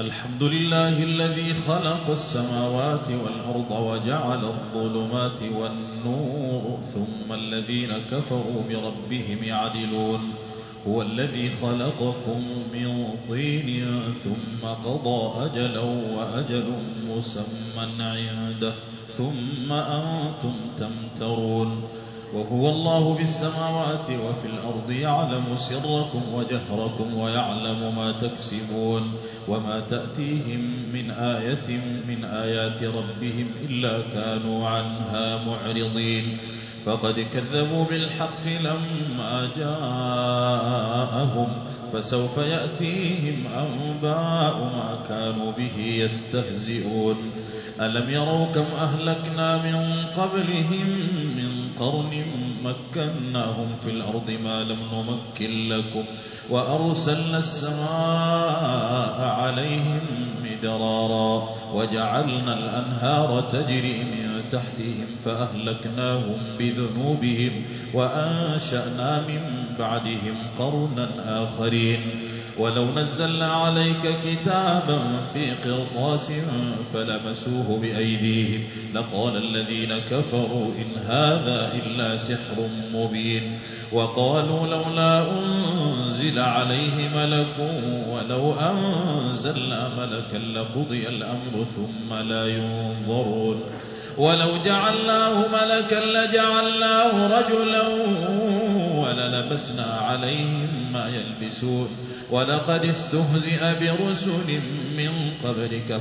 الحمد لله الذي خلق السماوات والأرض وجعل الظلمات والنور ثم الذين كفروا بربهم يعدلون. هو الذي خلقكم من طين ثم قضى أجلا وأجل مسمى عنده ثم أنتم تمترون. وهو الله في السماوات وفي الأرض يعلم سركم وجهركم ويعلم ما تكسبون وما تأتيهم من آية من آيات ربهم إلا كانوا عنها معرضين. فقد كذبوا بالحق لما جاءهم فسوف يأتيهم أنباء ما كانوا به يستهزئون. ألم يروا كم أهلكنا من قبلهم من قرن مكناهم في الأرض ما لم نمكن لكم وأرسلنا السماء عليهم مدرارا وجعلنا الأنهار تجري من تحتهم فأهلكناهم بذنوبهم وأنشأنا من بعدهم قرنا آخرين. ولو نزلنا عليك كتابا في قرطاس فلمسوه بأيديهم لقال الذين كفروا إن هذا إلا سحر مبين. وقالوا لولا أنزل عليه ملك ولو أنزلنا ملكا لقضي الأمر ثم لا ينظرون. ولو جعلناه ملكا لجعلناه رجلا وللبسنا عليهم ما يلبسون. ولقد استهزئ برسل من قبلك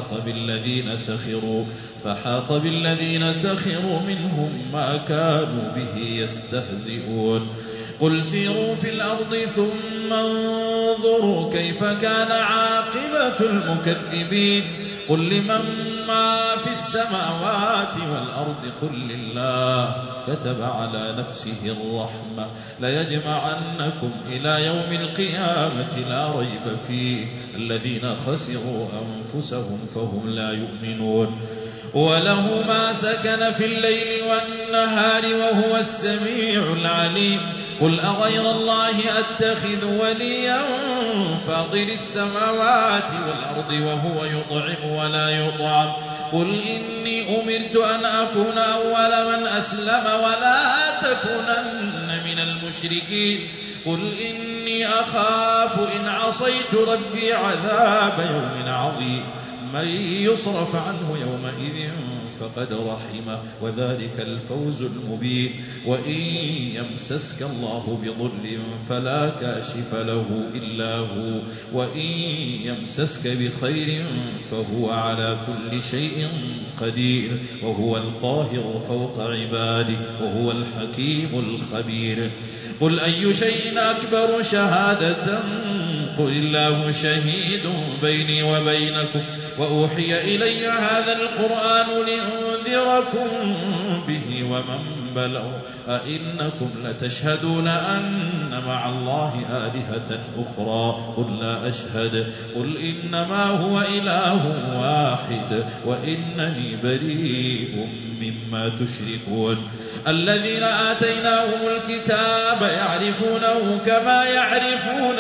فحاق بالذين سخروا منهم ما كانوا به يستهزئون. قل سيروا في الأرض ثم انظروا كيف كان عاقبة المكذبين. قل لمن ما في السماوات والأرض قل لله كتب على نفسه الرحمة ليجمعنكم إلى يوم القيامة لا ريب فيه الذين خسروا أنفسهم فهم لا يؤمنون. وله ما سكن في الليل والنهار وهو السميع العليم. قل أغير الله أتخذ وليا فاطر السماوات والأرض وهو يطعم ولا يطعم. قل إني أمرت أن أكون أول من أسلم ولا تكونن من المشركين. قل إني أخاف إن عصيت ربي عذاب يوم عظيم. من يصرف عنه يومئذ فقد رحمه وذلك الفوز المبين. وإن يمسسك الله بضر فلا كاشف له إلا هو وإن يمسسك بخير فهو على كل شيء قدير وهو القاهر فوق عباده وهو الحكيم الخبير. قل أي شيء أكبر شهادة قل الله شهيد بيني وبينكم وأوحي إلي هذا القرآن لأنذركم به ومن بلغ أئنكم لتشهدون أن مع الله آلهة أخرى قل لا أشهد. قل إنما هو إله واحد وإنني بريء مما تشركون. الذين آتيناهم الكتاب يعرفونه كما يعرفون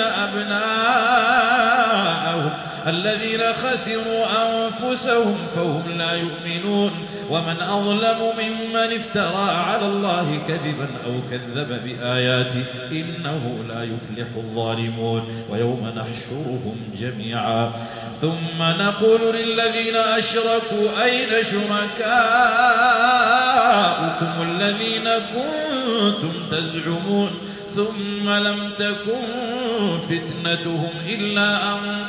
أبناءهم الذين خسروا أنفسهم فهم لا يؤمنون. ومن أظلم ممن افترى على الله كذبا أو كذب بآياته إنه لا يفلح الظالمون. ويوم نحشرهم جميعا ثم نقول للذين أشركوا أين شركاؤكم الذين كنتم تزعمون ثم لم تكن فتنتهم إلا أن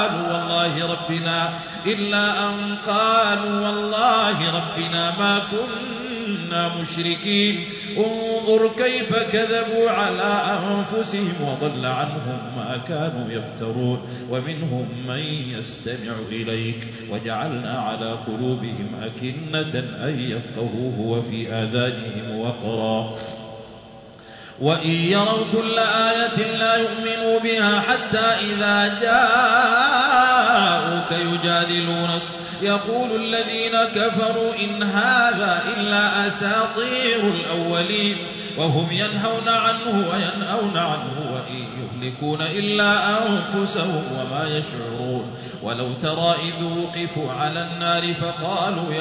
قالوا والله ربنا ما كنا مشركين. انظر كيف كذبوا على أنفسهم وضل عنهم ما كانوا يفترون. ومنهم من يستمع إليك وجعلنا على قلوبهم أكنة أن يفقهوه وفي آذانهم وقرا وإن يروا كل آية لا يؤمنوا بها حتى إذا جاءوك يجادلونك يقول الذين كفروا إن هذا إلا أساطير الأولين. وهم ينهون عنه وينأون عنه وإن يهلكون إلا أنفسهم وما يشعرون ولو ترى إذ وقفوا على النار فقالوا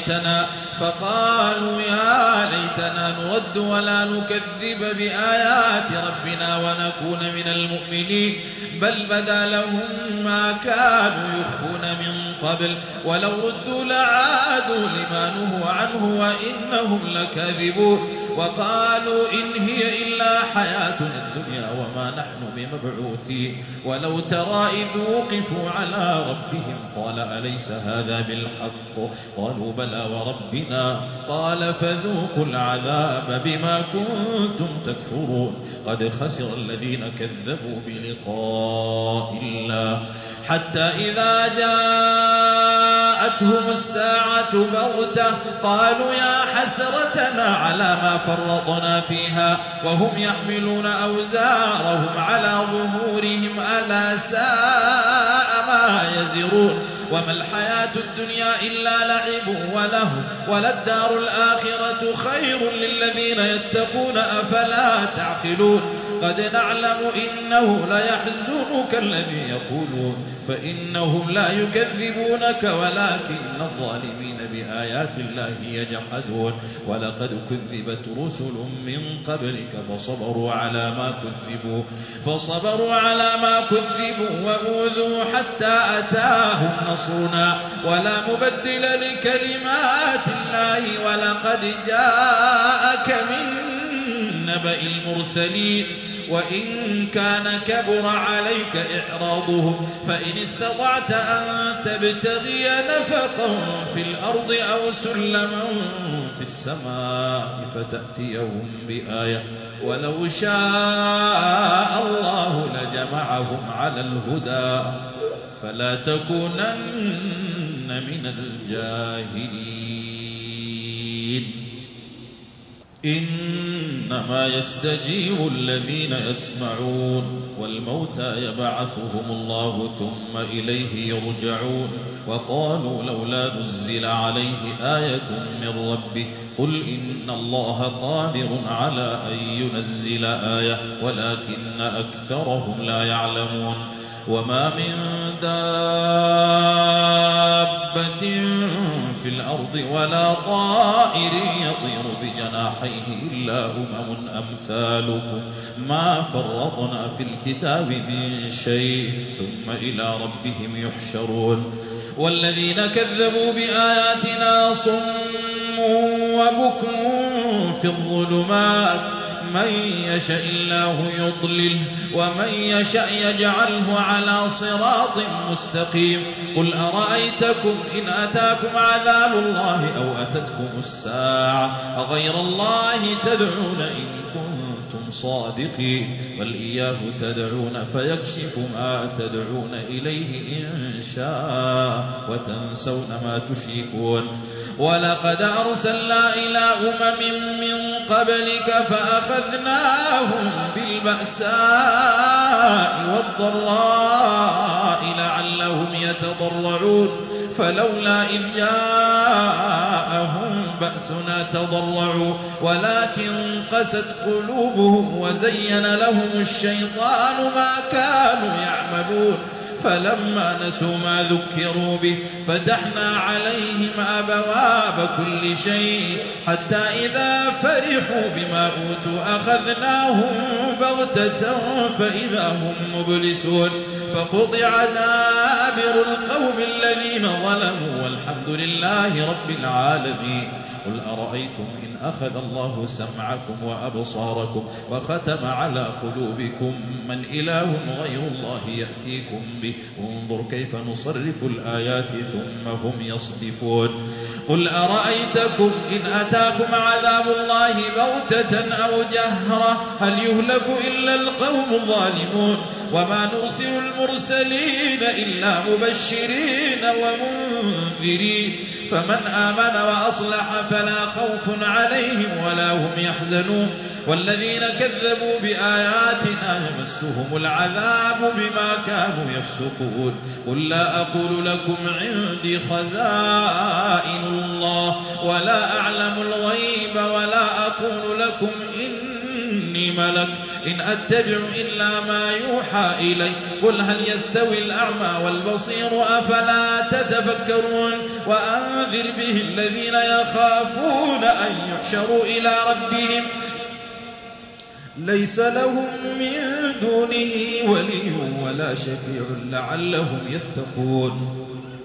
يا ليتنا نرد ولا نكذب بآيات ربنا ونكون من المؤمنين بل بدا لهم ما كانوا يخفون من قبل ولو ردوا لعادوا لما نهوا عنه وإنهم لكاذبون وقالوا إن هي إلا حياتنا الدنيا وما نحن بمبعوثين ولو ترى إذ وقفوا على ربهم قال أليس هذا بالحق قالوا بلى وربنا قال فذوقوا العذاب بما كنتم تكفرون قد خسر الذين كذبوا بلقاء الله حتى إذا جاءتهم الساعة بغتة قالوا يا حسرتنا على ما فرطنا فيها وهم يحملون أوزارهم على ظهورهم ألا ساء ما يزرون وما الحياة الدنيا إلا لعب وله وللدار الآخرة خير للذين يتقون أفلا تعقلون قد نعلم إنه ليحزنك الذي يقولون فإنهم لا يكذبونك ولكن الظالمين بآيات الله يجحدون ولقد كذبت رسل من قبلك فصبروا على ما كذبوا وأوذوا حتى أتاهم نصرنا ولا مبدل لكلمات الله ولقد جاءك من نبأ المرسلين وإن كان كبر عليك إعراضهم فإن استطعت أن تبتغي نفقا في الأرض أو سلما في السماء فتأتيهم بآية ولو شاء الله لجمعهم على الهدى فلا تكونن من الجاهلين إنما يستجيب الذين يسمعون والموتى يبعثهم الله ثم إليه يرجعون وقالوا لولا نزل عليه آية من ربه قل إن الله قادر على أن ينزل آية ولكن أكثرهم لا يعلمون وما من دابة في الأرض ولا طائر يطير بجناحيه إلا أمثالكم ما فرطنا في الكتاب من شيء ثم إلى ربهم يحشرون والذين كذبوا بآياتنا صم وبكم في الظلمات من يشاء الله يضلله ومن يشاء يجعله على صراط مستقيم قل أرأيتكم إن أتاكم عذاب الله أو أتتكم الساعة أغير الله تدعون إن كنتم صادقين بل إياه تدعون فيكشف ما تدعون إليه إن شاء وتنسون ما تشركون ولقد أرسلنا إلى من قبلك فأخذناهم بالبأساء والضراء لعلهم يتضرعون فلولا إذ جاءهم بأسنا تضرعوا ولكن قست قلوبهم وزين لهم الشيطان ما كانوا يعملون فلما نسوا ما ذكروا به فتحنا عليهم أبواب كل شيء حتى إذا فرحوا بما أوتوا أخذناهم بغتة فإذا هم مبلسون فقطع دابر القوم الذين ظلموا والحمد لله رب العالمين قل أرأيتم إن أخذ الله سمعكم وأبصاركم وختم على قلوبكم من إله غير الله يأتيكم به انظر كيف نصرف الآيات ثم هم يصدفون قل أرأيتكم إن أتاكم عذاب الله بغتة أو جهرة هل يهلك إلا القوم الظالمون وما نرسل المرسلين إلا مبشرين ومنذرين فمن آمن وأصلح فلا خوف عليهم ولا هم يحزنون والذين كذبوا بآياتنا يمسهم العذاب بما كانوا يفسقون قل لا أقول لكم عندي خزائن الله ولا أعلم الغيب ولا أقول لكم إن إني ملك إن أتبع إلا ما يوحى إلي قل هل يستوي الأعمى والبصير أفلا تتفكرون وأنذر به الذين يخافون أن يحشروا إلى ربهم ليس لهم من دونه ولي ولا شفيع لعلهم يتقون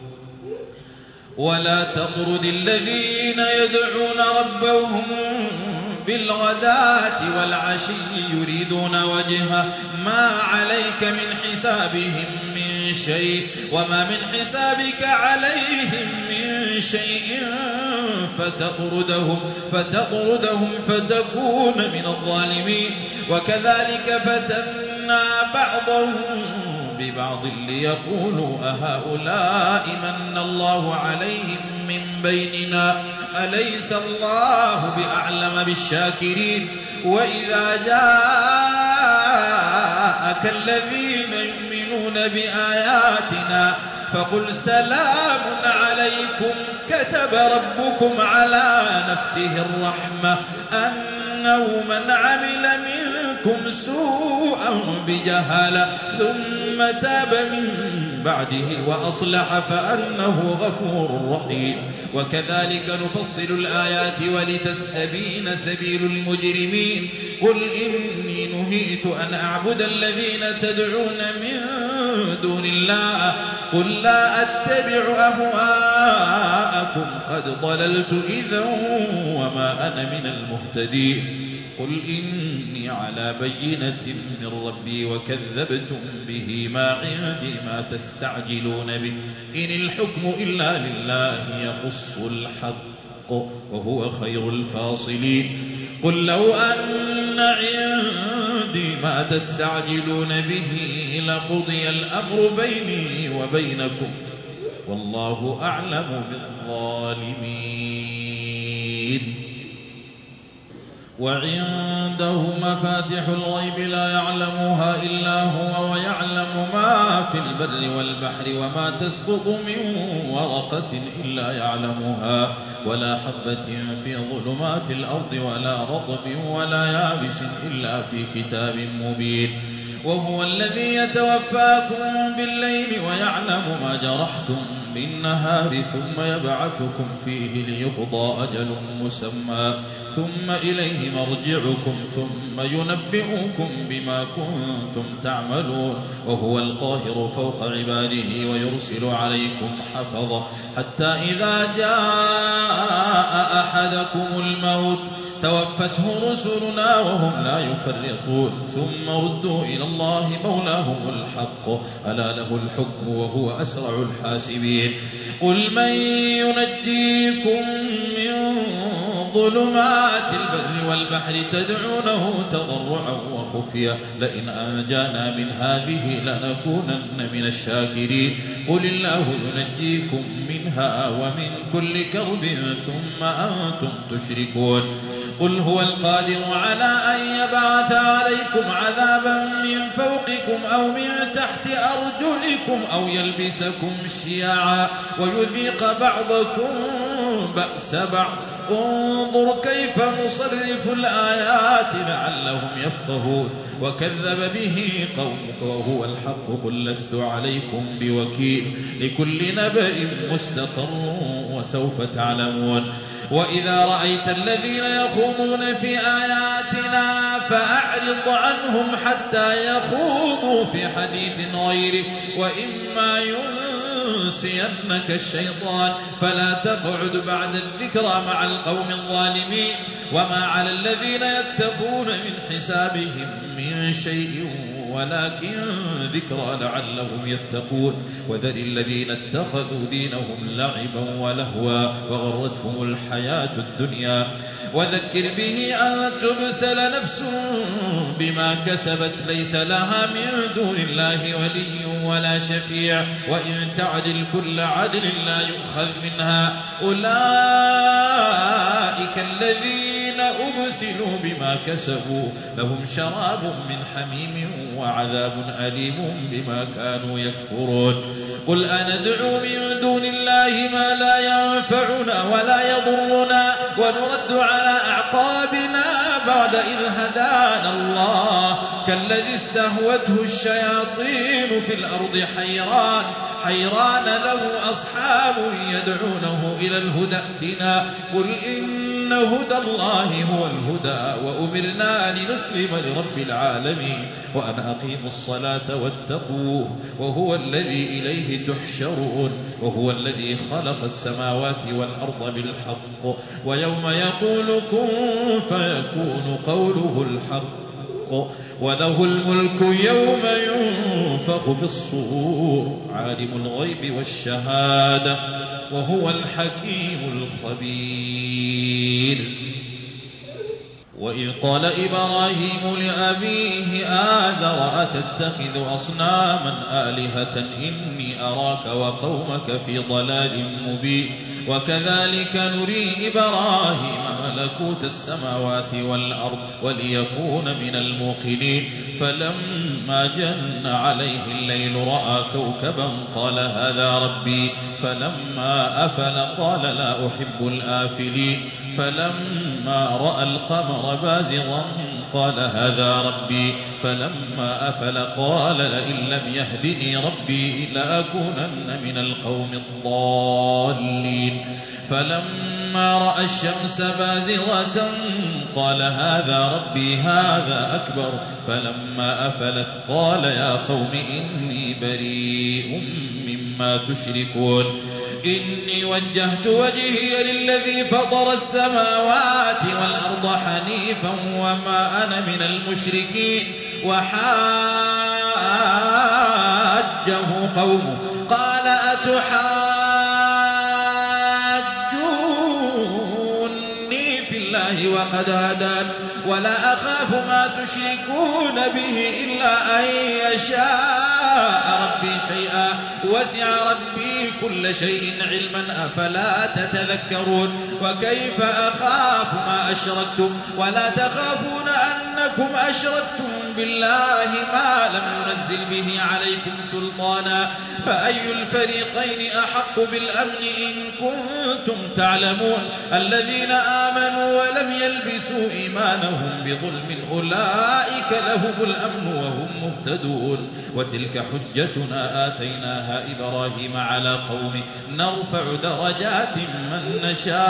ولا تطرد الذين يدعون ربهم بالغداة والعشي يريدون وجهه ما عليك من حسابهم من شيء وما من حسابك عليهم من شيء فتطردهم فتكون من الظالمين وكذلك فتنا بعضهم ببعض ليقولوا أهؤلاء من الله عليهم من بيننا أليس الله بأعلم بالشاكرين وإذا جاءك الذين يؤمنون بآياتنا فقل سلام عليكم كتب ربكم على نفسه الرحمة أنه من عمل منكم سوءا بجهالة ثم تاب من بعده وأصلح فأنه غفور رحيم وكذلك نفصل الآيات ولتستبين سبيل المجرمين قل إني نهيت أن أعبد الذين تدعون من دون الله قل لا أتبع أهواءكم قد ضللت إذا وما أنا من المهتدين قل إني على بينة من ربي وكذبتم به ما عندي ما تستعجلون به إن الحكم إلا لله يقص الحق وهو خير الفاصلين قل لو أن عندي ما تستعجلون به لقضي الأمر بيني وبينكم والله أعلم بالظالمين وعنده مفاتح الغيب لا يعلمها إلا هو ويعلم ما في البر والبحر وما تسقط من ورقة إلا يعلمها ولا حبة في ظلمات الأرض ولا رطب ولا يابس إلا في كتاب مبين وهو الذي يتوفاكم بالليل ويعلم ما جرحتم بالنهار ثم يبعثكم فيه ليقضى أجل مسمى ثم إليه مرجعكم ثم ينبئكم بما كنتم تعملون وهو القاهر فوق عباده ويرسل عليكم حفظة حتى إذا جاء أحدكم الموت توفته رسلنا وهم لا يفرطون ثم ردوا إلى الله مولاهم الحق ألا له الحكم وهو أسرع الحاسبين قل من ينجيكم من ظلمات البر والبحر تدعونه تضرعا وخفيا لئن أنجانا من هذه لنكونن من الشاكرين قل الله ينجيكم منها ومن كل كرب ثم أنتم تشركون قل هو القادر على أن يبعث عليكم عذابا من فوقكم أو من تحت أرجلكم أو يلبسكم شيعا ويذيق بعضكم بأس بعض انظر كيف نصرف الآيات لعلهم يفقهون وكذب به قومك وهو الحق قل لست عليكم بوكيل لكل نبأ مستقر وسوف تعلمون وإذا رأيت الذين يخوضون في آياتنا فأعرض عنهم حتى يخوضوا في حديث غيره وإما ينسينك الشيطان فلا تقعد بعد الذكرى مع القوم الظالمين وما على الذين يتقون من حسابهم من شيء ولكن ذكرى لعلهم يتقون وذر الذين اتخذوا دينهم لعبا ولهوا وغرتهم الحياة الدنيا وذكر به أن تبسل نفس بما كسبت ليس لها من دون الله ولي ولا شفيع وإن تعدل كل عدل لا يؤخذ منها أولئك الذين أبسلوا بما كسبوا لهم شراب من حميم وعذاب أليم بما كانوا يكفرون قل أندعو من دون الله ما لا ينفعنا ولا يضرنا ونرد على أعقابنا بعد بعد إذ هدانا الله كالذي استهوته الشياطين في الأرض حيران له أصحاب يدعونه إلى الهدى ائتنا قل إن هدى الله هو الهدى وأمرنا لنسلم لرب العالمين وأن أقيموا الصلاة واتقوه وهو الذي إليه تحشرون وهو الذي خلق السماوات والأرض بالحق ويوم يقول كن فيكون قوله الحق وله الملك يوم ينفخ في الصور عالم الغيب والشهادة وهو الحكيم الخبير. وإذ قال إبراهيم لأبيه آزر أتتخذ أصناما آلهة إني أراك وقومك في ضلال مبين وكذلك نري إبراهيم ملكوت السماوات والأرض وليكون من الموقنين فلما جن عليه الليل رأى كوكبا قال هذا ربي فلما أفل قال لا أحب الآفلين فلما رأى القمر بازغا قال هذا ربي فلما أفل قال لئن لم يهدني ربي لأكونن من القوم الضالين فلما رأى الشمس بازغة قال هذا ربي هذا أكبر فلما أفلت قال يا قوم إني بريء مما تشركون إني وجهت وجهي للذي فطر السماوات والأرض حنيفا وما أنا من المشركين وحاجه قومه قال أتحاجوني في الله وقد هدان ولا أخاف ما تشركون به إلا أن يشاء ربي شيئا وسع ربي كل شيء علما أفلا تتذكرون وكيف أخاف ما أشركتم ولا تخافون أنكم أشركتم بالله ما لم ينزل به عليكم سلطانا فأي الفريقين أحق بالأمن إن كنتم تعلمون الذين آمنوا ولم يلبسوا إيمانهم بظلم أولئك لهم الأمن وهم مهتدون وتلك حجتنا آتيناها إبراهيم على قومه نرفع درجات من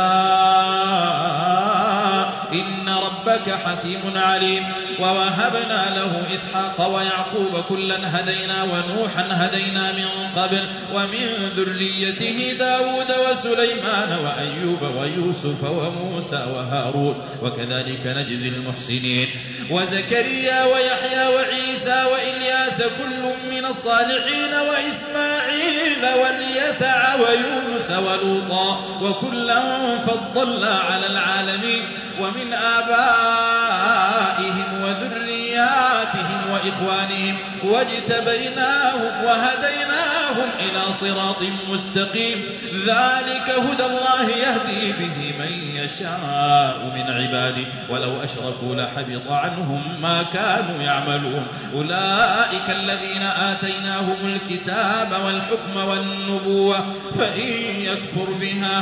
نشاء إن ربك حكيم عليم ووهبنا له إسحاق ويعقوب كلا هدينا ونوحا هدينا من قبل ومن ذريته داود وسليمان وأيوب ويوسف وموسى وهارون وكذلك نجزي المحسنين وزكريا ويحيى وعيسى وإلياس كل من الصالحين وإسماعيل واليسع ويونس ولوطا وكلا فضلنا على العالمين ومن آبائهم وذرياتهم وإخوانهم واجتبيناهم وهديناهم إلى صراط مستقيم ذلك هدى الله يهدي به من يشاء من عباده ولو أشركوا لحبط عنهم ما كانوا يعملون أولئك الذين آتيناهم الكتاب والحكم والنبوة فإن يكفر بها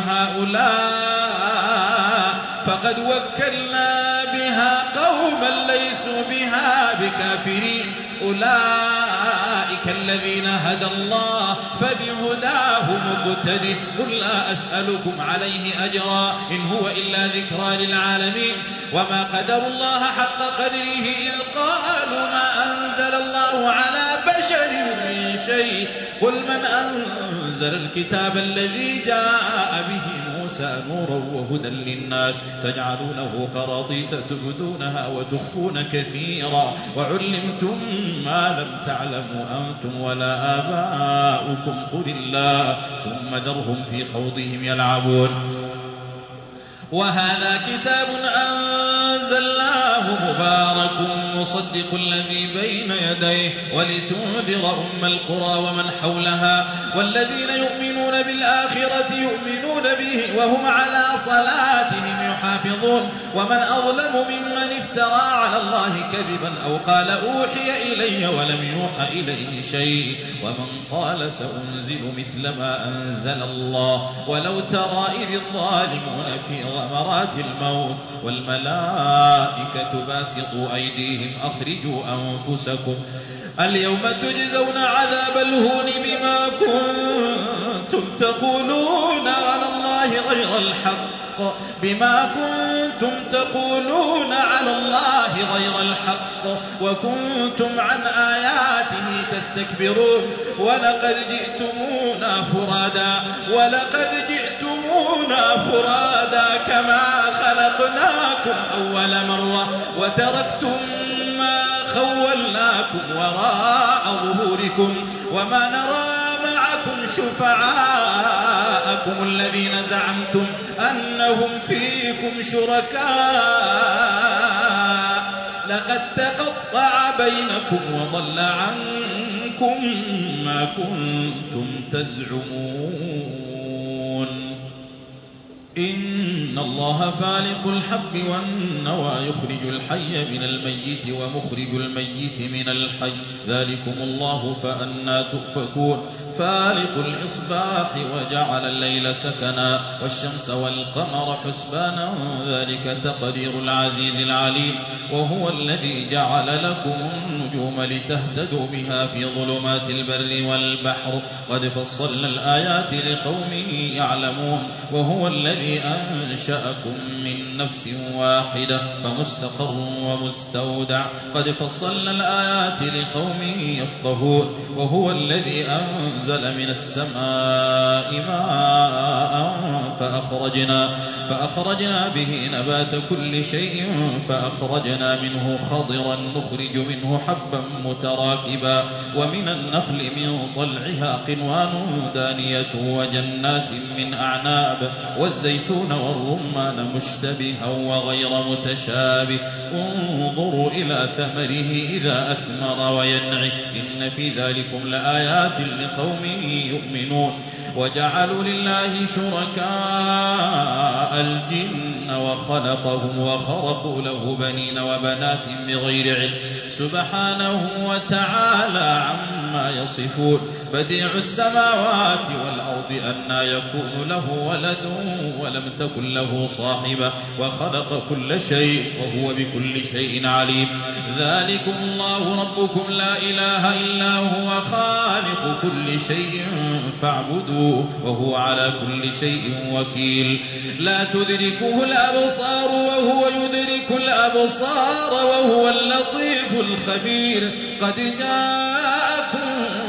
هؤلاء فقد وكلنا بها قوما ليسوا بها بكافرين أولئك الذين هدى الله فبهداه مقتده قل لا أسألكم عليه أجرا إن هو إلا ذكرى للعالمين وما قدر الله حق قدره إذ قالوا ما أنزل الله على بشر من شيء قل من أنزل الكتاب الذي جاء به موسى نورا وهدى للناس تجعلونه قراطيس تبدونها وتخفون كثيرا وعلمتم ما لم تعلموا أنتم ولا آباؤكم قل الله ثم ذرهم في خوضهم يلعبون وهذا كتاب أنزلناه مبارك مصدق الذي بين يديه ولتنذر أم القرى ومن حولها والذين يؤمنون بالآخرة يؤمنون به وهم على صلاتهم يحافظون ومن أظلم ممن افترى على الله كذبا أو قال أوحي إلي ولم يوحى إليه شيء ومن قال سأنزل مثل ما أنزل الله ولو ترى إذ الظالمون في غمرات الموت والملائكة باسطوا أيديهم أخرجوا أنفسكم اليوم تجزون عذاب الهون بما كنتم تقولون على الله غير الحق وكنتم عن آياته تستكبرون ولقد جئتمونا فرادا كما خلقناكم أول مرة وتركتم ما خولناكم وراء ظهوركم وما نرى معكم شفعاءكم الذين زعمتم أنهم فيكم شركاء لقد تقطع بينكم وضل عنكم ما كنتم تزعمون إن الله فالق الحب والنوى يخرج الحي من الميت ومخرج الميت من الحي ذلكم الله فأنى تؤفكون فالق الإصباح وجعل الليل سكنا والشمس والقمر حسبانا ذلك تقدير العزيز العليم وهو الذي جعل لكم النجوم لتهتدوا بها في ظلمات البر والبحر قد فصلنا الآيات لقوم يعلمون وهو الذي أنشأكم من نفس واحدة فمستقر ومستودع قد فصلنا الآيات لقوم يفقهون وهو الذي أنزل من السماء ماء فأخرجنا به نبات كل شيء فأخرجنا منه خضرا نخرج منه حبا متراكبا ومن النخل من طلعها قنوان دانية وجنات من أعناب والزيتون والرمان مشتبها وغير متشابه انظروا إلى ثمره إذا أثمر وينعي إن في ذلكم لآيات لقوم يؤمنون وجعلوا لله شركاء الجن وخلقهم وخرقوا له بنين وبنات بغير علم سبحانه وتعالى عما يصفون بديع السماوات والأرض أنى يكون له ولد ولم تكن له صاحبة وخلق كل شيء وهو بكل شيء عليم ذلكم الله ربكم لا إله إلا هو خالق كل شيء فاعبدوه وهو على كل شيء وكيل لا تدركه الأبصار وهو يدرك الأبصار وهو اللطيف الخبير قد جاءكم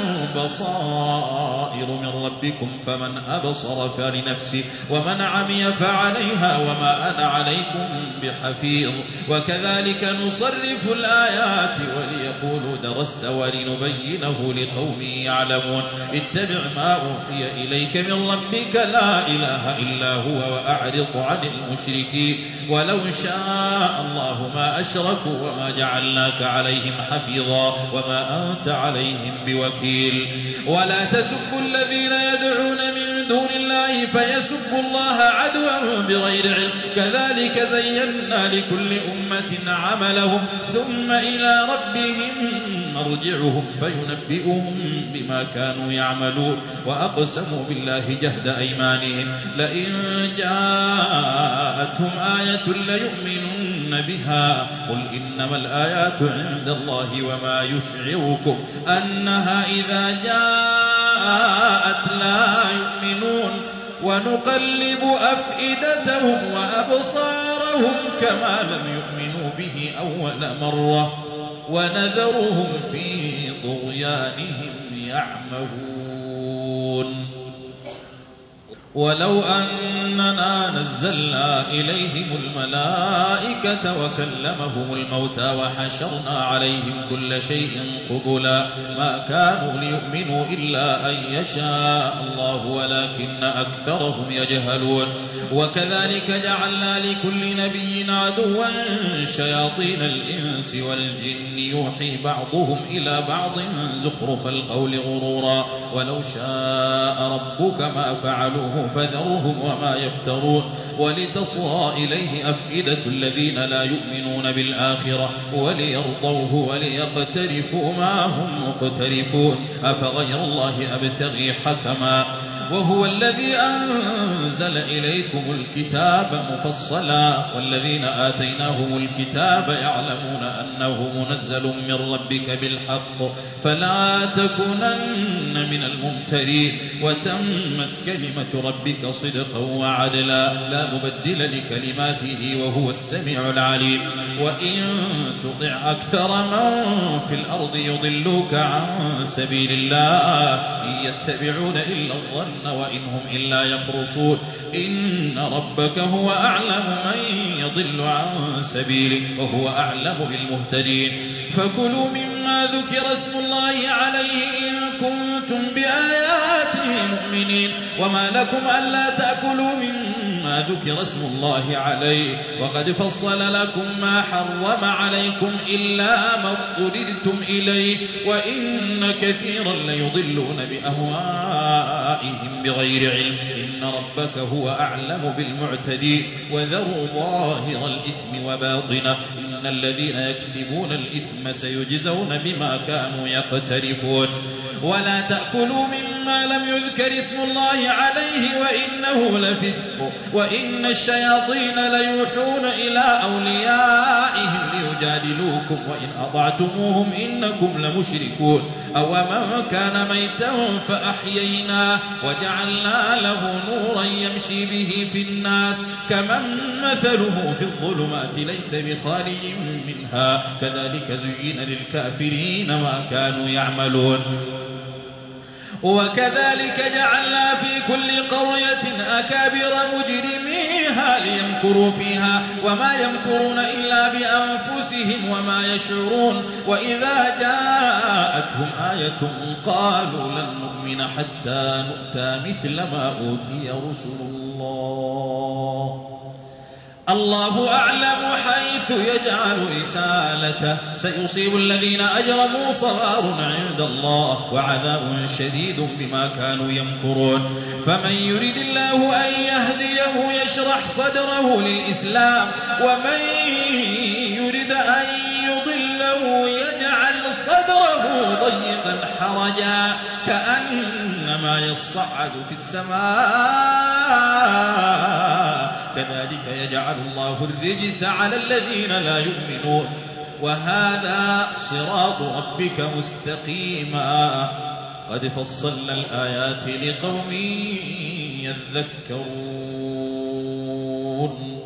بصائر من ربكم فمن أبصر فلنفسه ومن عمي فعليها وما أنا عليكم بحفيظ وكذلك نصرف الآيات وليقولوا درست ولنبينه لقوم يعلمون اتبع ما أوحي إليك من ربك لا إله إلا هو وأعرض عن المشركين ولو شاء الله ما أشركوا وما جعلناك عليهم حفيظا وما أنت عليهم بوكيل ولا تسبوا الذين يدعون من دون الله فيسبوا الله عدوا بغير علم كذلك زينا لكل أمة عملهم ثم إلى ربهم مرجعهم فينبئهم بما كانوا يعملون وأقسموا بالله جهد أيمانهم لئن جاءتهم آية ليؤمنن بها قل إنما الآيات عند الله وما يشعركم أنها إذا جاءت لا يؤمنون ونقلب أفئدتهم وأبصارهم كما لم يؤمنوا به أول مرة ونذرهم في طغيانهم يعمهون ولو أننا نزلنا إليهم الملائكة وكلمهم الموتى وحشرنا عليهم كل شيء قبلا ما كانوا ليؤمنوا إلا أن يشاء الله ولكن أكثرهم يجهلون وكذلك جعلنا لكل نبي عدوا شياطين الإنس والجن يوحي بعضهم إلى بعض زخرف القول غرورا ولو شاء ربك ما فعلوه فذرهم وما يفترون ولتصغى إليه أفئدة الذين لا يؤمنون بالآخرة وليرضوه وليقترفوا ما هم مقترفون أفغير الله أبتغي حكما وهو الذي أنزل إليكم الكتاب مفصلا والذين آتيناهم الكتاب يعلمون أنه منزل من ربك بالحق فلا تكونن من الممترين وتمت كلمة ربك صدقا وعدلا لا مبدل لكلماته وهو السميع العليم وإن تطع أكثر من في الأرض يضلوك عن سبيل الله إن يتبعون إلا الظن وإن هم إلا يخرصون إن ربك هو أعلم من يضل عن سبيله وهو أعلم بالمهتدين فكلوا مما ذكر اسم الله عليه إن كنتم بآياته مؤمنين وما لكم ألا تأكلوا مما ذكر اسم الله عليه وقد فصل لكم ما حرم عليكم إلا ما اضطررتم إليه وإن كثيرا ليضلون بأهوائهم بغير علم إن ربك هو أعلم بالمعتدين وذروا ظاهر الإثم وباطنه إن الذين يكسبون الإثم سيجزون بما كانوا يقترفون ولا تأكلوا مما لم يذكر اسم الله عليه وإنه لفسق وإن الشياطين ليوحون إلى أوليائهم ليجادلوكم وإن أطعتموهم إنكم لمشركون أو من كان ميتا فأحييناه وجعلنا له نورا يمشي به في الناس كمن مثله في الظلمات ليس بخارج منها كذلك زين للكافرين ما كانوا يعملون وكذلك جعلنا في كل قرية أكابر مجرميها ليمكروا فيها وما يمكرون إلا بأنفسهم وما يشعرون وإذا جاءتهم آية قالوا لن نؤمن حتى نؤتى مثل ما أوتي رسل الله أعلم حيث يجعل رسالته سيصيب الذين أجرموا صغار عند الله وعذاب شديد بما كانوا يمكرون فمن يريد الله أن يهديه يشرح صدره للإسلام ومن يريد أن يضله يجعل صدره ضيقا حرجا كأنما يصعد في السماء كذلك يجعل الله الرجس على الذين لا يؤمنون وهذا صراط ربك مستقيما قد فصلنا الآيات لقوم يذكرون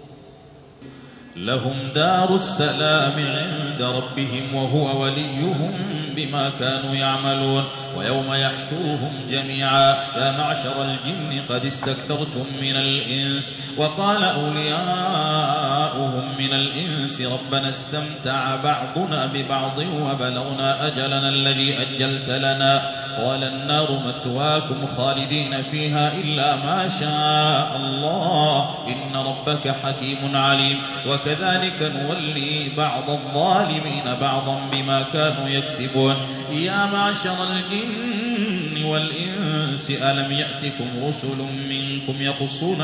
لهم دار السلام عند ربهم وهو وليهم بما كانوا يعملون ويوم يحشرهم جميعا يا معشر الجن قد استكثرتم من الإنس وقال أولياؤهم من الإنس ربنا استمتع بعضنا ببعض وبلغنا أجلنا الذي أجلت لنا قال النار مثواكم خالدين فيها إلا ما شاء الله إن ربك حكيم عليم وكذلك نولي بعض الظالمين بعضا بما كانوا يكسبون يا معشر الجن والإنس ألم يأتكم رسل منكم يقصون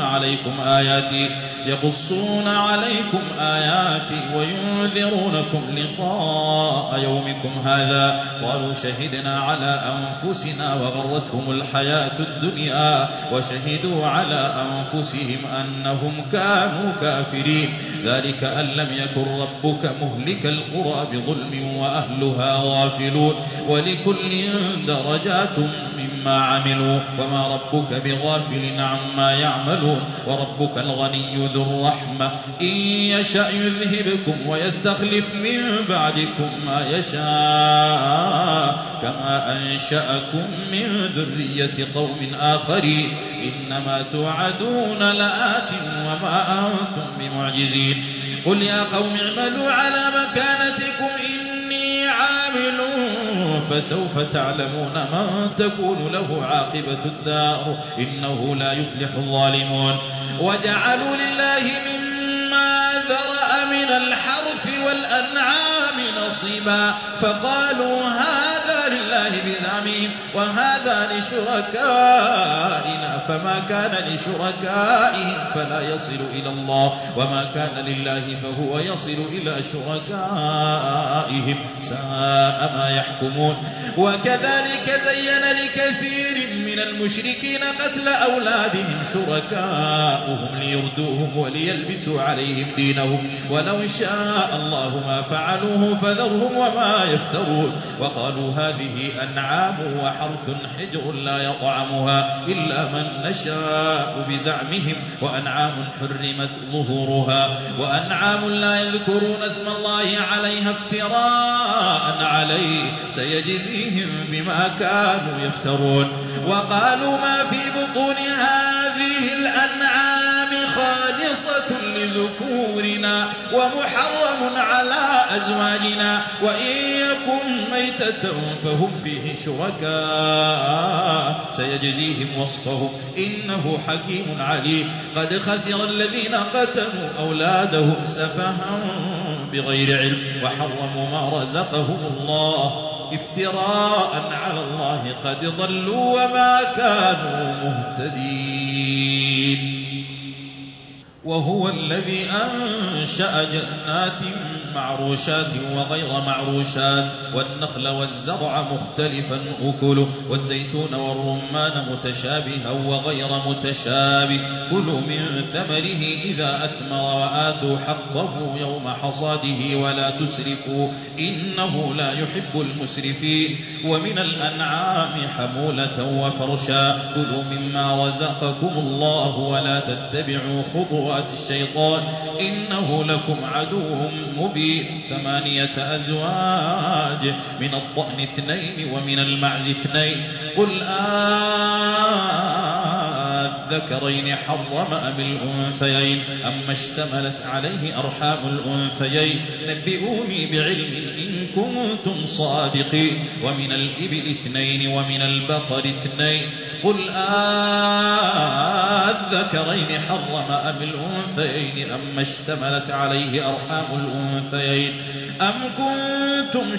عليكم آياتي وينذرونكم لقاء يومكم هذا قالوا شهدنا على أنفسنا وغرتهم الحياة الدنيا وشهدوا على أنفسهم أنهم كانوا كافرين ذلك أن لم يكن ربك مهلك القرى بظلم وأهلها غافلون ولكل درجات مما عملوا وما ربك بغافل عما يعملون وربك الغني ذو الرحمة إن يشأ يذهبكم ويستخلف من بعدكم ما يشاء كما أنشأكم من ذرية قوم آخرين إنما توعدون لآت وما أنتم بمعجزين قل يا قوم اعملوا على مكانتكم إني عامل فسوف تعلمون من تكون له عاقبة الدار إنه لا يفلح الظالمون وجعلوا لله مما ذرأ من الحرث والأنعام نصيبا فقالوا هذا لله بزعمهم وهذا لشركائنا فما كان لشركائهم فلا يصل إلى الله وما كان لله فهو يصل إلى شركائهم ساء ما يحكمون وكذلك زين كثير من المشركين قتل أولادهم شركاؤهم ليردوهم وليلبسوا عليهم دينهم ولو شاء الله ما فعلوه فذرهم وما يفترون وقالوا هذه أنعام وحرث حجر لا يطعمها إلا من نشاء بزعمهم وأنعام حرمت ظهورها وأنعام لا يذكرون اسم الله عليها افتراء عليه سيجزيهم بما كانوا يفترون وقالوا ما في بطون هذه الأنعام خالصة لذكورنا ومحرم على أزواجنا وإن يكن ميتة فهم فيه شركاء سيجزيهم وصفهم إنه حكيم عليم قد خسر الذين قتلوا أولادهم سفها بغير علم وحرموا ما رزقهم الله افتراء على الله قد ضلوا وما كانوا مهتدين وهو الذي أنشأ جنات معروشات وغير معروشات والنخل والزرع مختلفا أكله والزيتون والرمان متشابها وغير متشابه كلوا من ثمره إذا أثمر وآتوا حقه يوم حصاده ولا تسرفوا إنه لا يحب المسرفين ومن الأنعام حمولة وفرشا كلوا مما رزقكم الله ولا تتبعوا خطوات الشيطان إنه لكم عدو مبين 8 أزواج من الضأن 2 ومن المعز 2 قل الذكرين حرم أم الأنثيين أما اشتملت عليه أرحام الأنثيين نبئوني بعلم إن كنتم صادقين ومن الإبل 2 ومن البقر 2 قل الذكرين حرم أم الأنثيين أما اشتملت عليه أرحام الأنثيين أم كنتم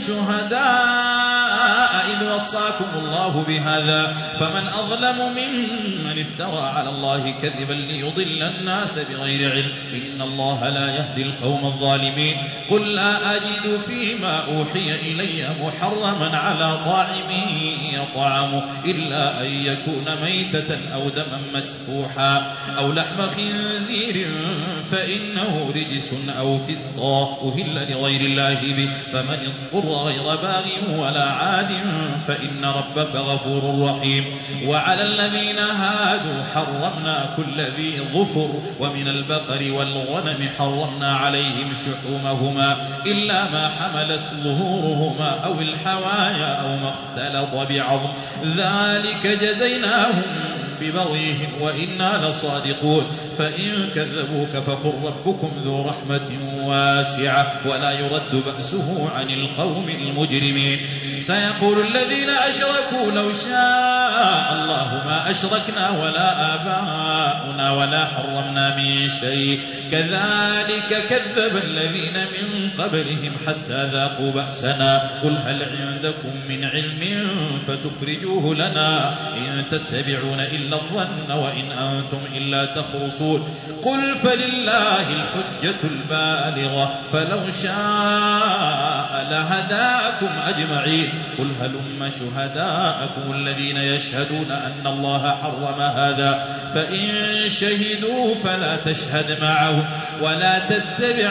شهداء إذ وصاكم الله بهذا فمن أظلم ممن افترى على الله كذبا ليضل الناس بغير علم إن الله لا يهدي القوم الظالمين قل لا أجد فيما أوحي إلي محرما على طاعم يطعمه إلا أن يكون ميتة أو دما مسفوحا أو لحم خنزير فإنه رجس أو فسقا أهل لغير الله به فمن اضطر غير باغ ولا عاد فإن ربك غفور رحيم وعلى الذين هادوا حرمنا كل ذي ظفر ومن البقر والغنم حرمنا عليهم شحومهما إلا ما حملت ظهورهما أو الحوايا أو ما اختلط بعظم ذلك جزيناهم ببغيهم وإنا لصادقون فإن كذبوك فقل ربكم ذو رحمة واسعة ولا يرد بأسه عن القوم المجرمين سيقول الذين أشركوا لو شاء الله ما أشركنا ولا آباؤنا ولا حرمنا من شيء كذلك كذب الذين من قبلهم حتى ذاقوا بأسنا قل هل عندكم من علم فتخرجوه لنا إن تتبعون إلا الظن وإن أنتم إلا تخرصون قل فلله الحجة البالغة فلو شاء لهداكم أجمعين قل هلم شهداءكم الذين يشهدون أن الله حرم هذا فإن شهدوا فلا تشهد معهم ولا تتبع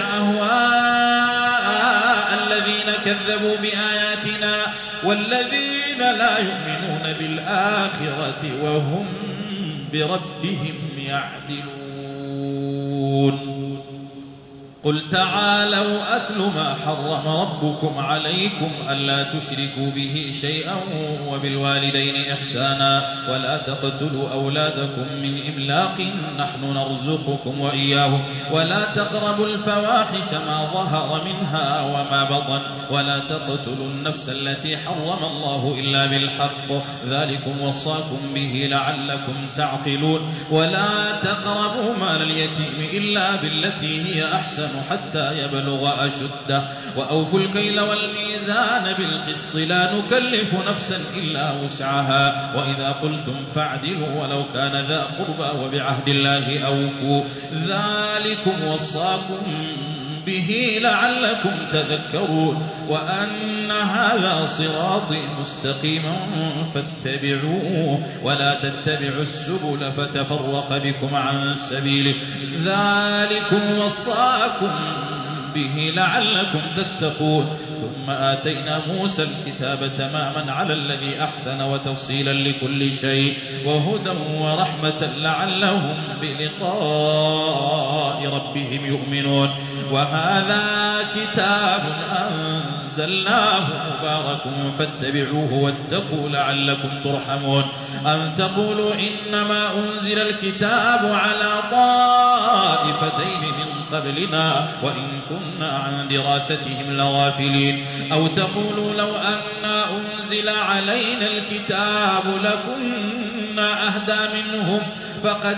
أهواء الذين كذبوا بآياتنا والذين لا يؤمنون بالآخرة وهم بربهم يعدلون قل تعالوا أتل ما حرم ربكم عليكم ألا تشركوا به شيئا وبالوالدين إحسانا ولا تقتلوا أولادكم من إملاق نحن نرزقكم وإياهم ولا تقربوا الفواحش ما ظهر منها وما بطن ولا تقتلوا النفس التي حرم الله إلا بالحق ذلكم وصاكم به لعلكم تعقلون ولا تقربوا مال اليتيم إلا بالتي هي أحسن حتى يبلغ أشده وأوفوا الكيل والميزان بالقسط لا نكلف نفسا إلا وسعها وإذا قلتم فاعدلوا ولو كان ذا قربى وبعهد الله أوفوا ذلكم وصاكم به لعلكم تذكرون وأن هذا صراطي مستقيما فاتبعوه ولا تتبعوا السبل فتفرق بكم عن سبيله ذلكم وصاكم به لعلكم تتقون ثم آتينا موسى الكتاب تماما على الذي أحسن وتفصيلا لكل شيء وهدى ورحمة لعلهم بلقاء ربهم يؤمنون وهذا كتاب أنزلناه مبارك فاتبعوه واتقوا لعلكم ترحمون أن تقولوا إنما أنزل الكتاب على طائفتين من قبلنا وإن كنا عن دراستهم لغافلين أو تقولوا لو أن أنزل علينا الكتاب لكنا أهدى منهم فقد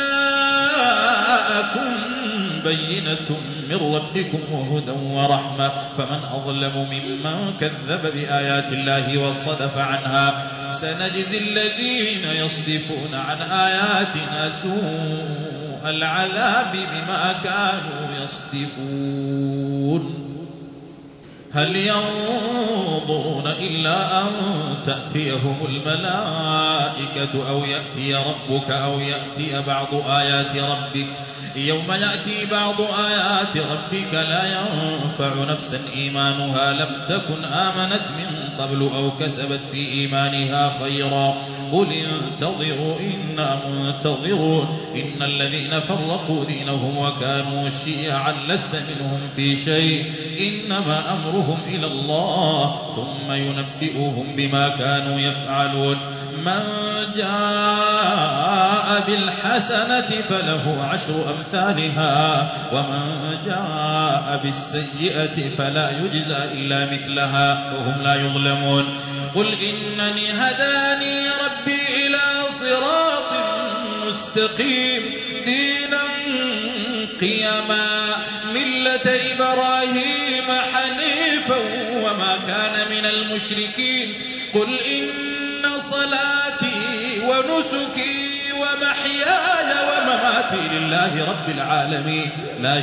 جاءكم بينة من ربكم وهدى ورحمة فمن أظلم ممن كذب بآيات الله وصدف عنها سنجزي الذين يصدفون عن آياتنا سوء العذاب بما كانوا يصدفون هل ينظرون إلا أن تأتيهم الملائكة أو يأتي ربك أو يأتي بعض آيات ربك يوم يأتي بعض آيات ربك لا ينفع نفسا إيمانها لم تكن آمنت من قبل أو كسبت في إيمانها خيرا قل انتظروا إنا منتظرون إن الذين فرقوا دينهم وكانوا شيعا لست منهم في شيء إنما أمرهم إلى الله ثم ينبئهم بما كانوا يفعلون من جاء بالحسنة فله 10 أمثالها ومن جاء بالسيئة فلا يجزى إلا مثلها وهم لا يظلمون قل إنني هداني ربي إلى صراط مستقيم دينا قيما ملة إبراهيم حنيفا وما كان من المشركين قل إن صلاتي ونسكي ومحياي ومماتي لله رب العالمين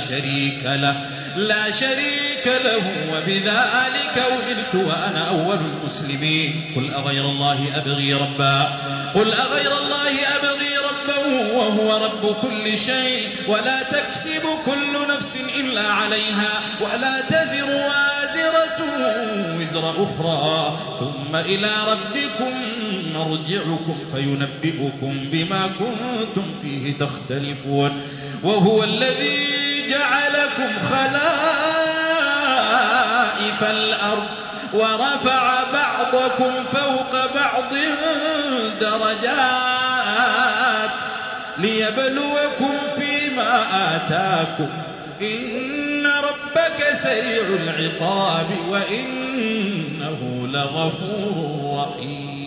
لا شريك له وبذلك أمرت وأنا أول المسلمين قل أغير الله أبغي ربا وهو رب كل شيء ولا تكسب كل نفس إلا عليها ولا تزر وازرة وزر أخرى ثم إلى ربكم مرجعكم فينبئكم بما كنتم فيه تختلفون وهو الذي جعلكم خلائف الأرض ورفع بعضكم فوق بعض درجات ليبلوكم فيما آتاكم إن ربك سريع العقاب وإنه لغفور رحيم